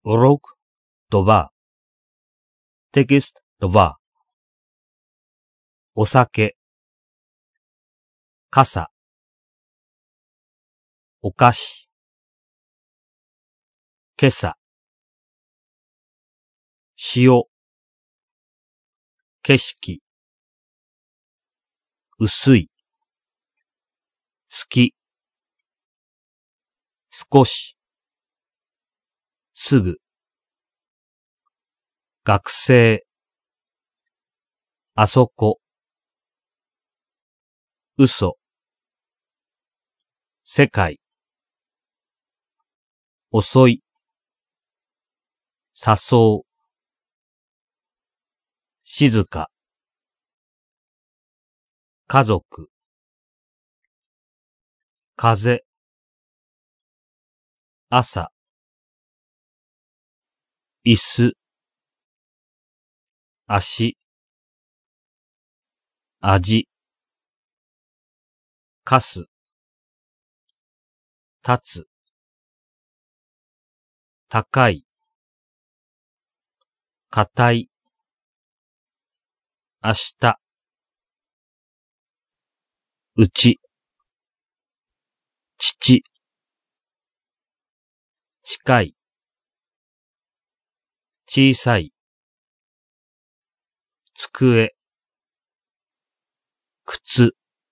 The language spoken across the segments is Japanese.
Урок 2. Текст 2. お酒、傘、お菓子、今朝、塩、景色、薄い、好き、少し、すぐ、学生、あそこ、嘘、世界、遅い、誘う、静か、家族、風、朝、椅子、足、味、かす、立つ、高い、硬い、明日、うち、父、近い、小さい、机、靴、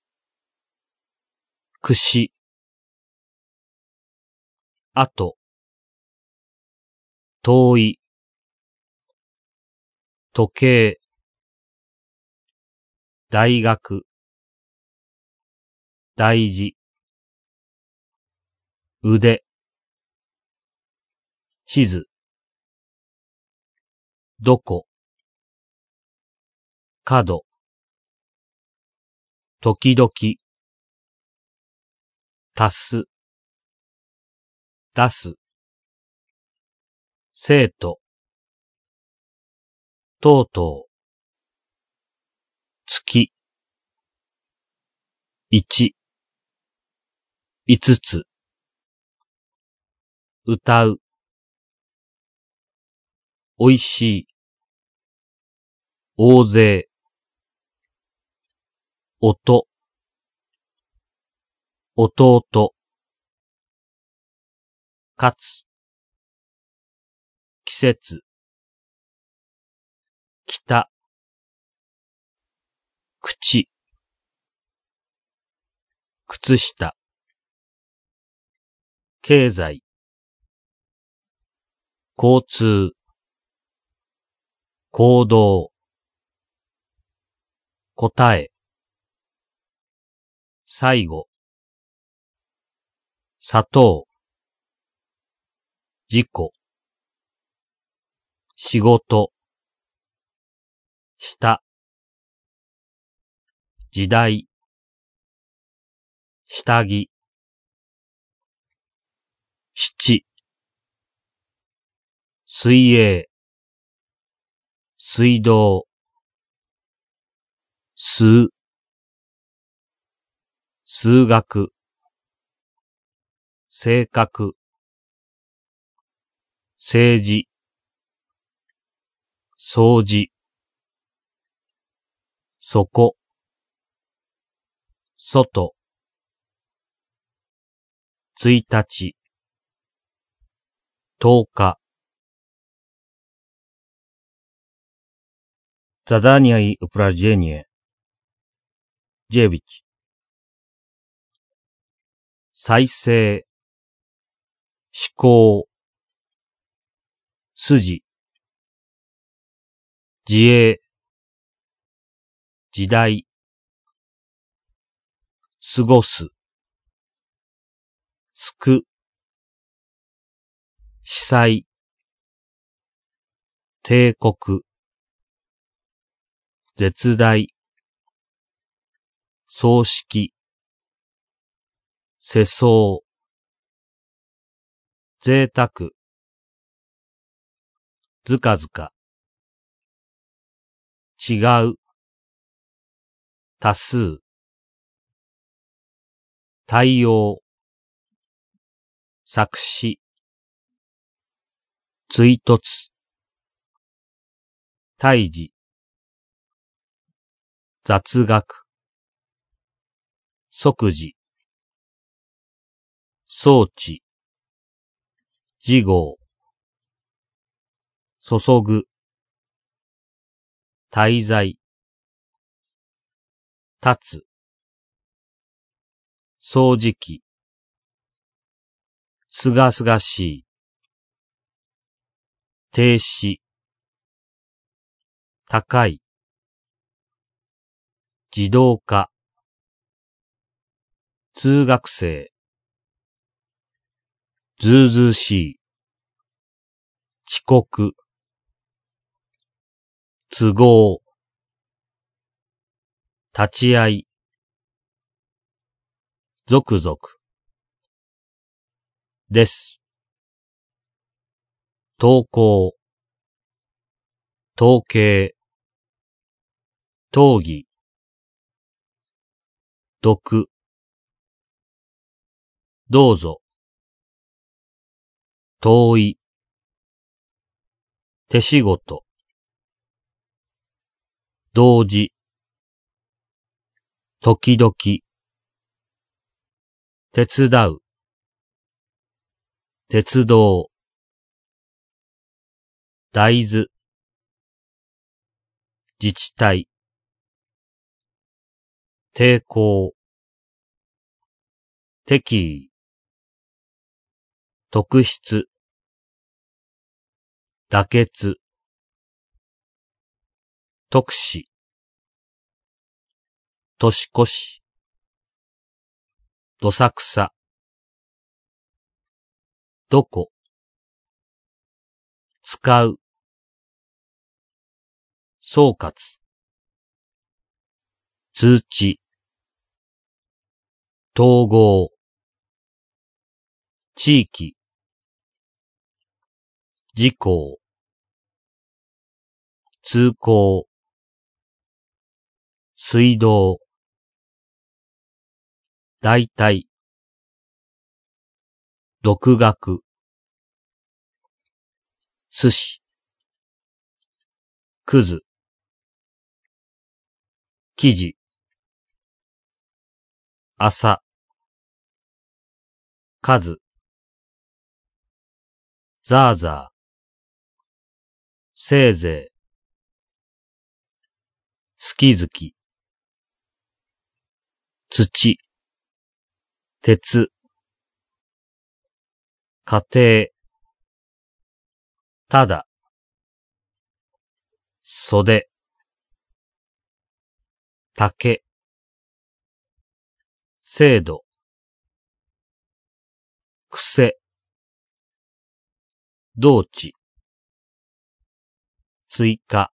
串、あと、遠い、時計、大学、大事、腕、地図、どこ、角、時々、足す、出す、生徒、とうとう、月、一、五つ、歌う、おいしい、大勢、音、弟、かつ、季節、北、口、靴下、経済、交通、行動、答え、最後、砂糖、事故、仕事、下、時代、下着、七、水泳、水道、数、数学、性格、政治、掃除、そこ、外、1日、10日。Задание и упражнение. 9. 再生、思考、筋、自衛、時代、過ごす、すく、司祭、帝国、絶大、葬式、世相、贅沢、ずかずか、違う、多数、対応、作詞、 追突、胎児、雑学、即時、装置、次号、注ぐ、滞在、立つ、掃除機、すがすがしい、停止、高い、自動化、通学生、ずうずうしい、遅刻、都合、立ち会い、続々、です。投稿、統計、討議、読、どうぞ、遠い、手仕事、同時、時々、手伝う、鉄道、大豆、自治体、抵抗、敵意、特筆、妥結、特使、年越し、どさくさ、どこ、使う、総括、通知、統合、地域、事項、通行、水道、大体、独学、寿司、くず、記事、朝、数、ザーザー、せいぜい、好き好き、土、鉄、家庭、ただ、袖、竹、制度、癖、同地、追加、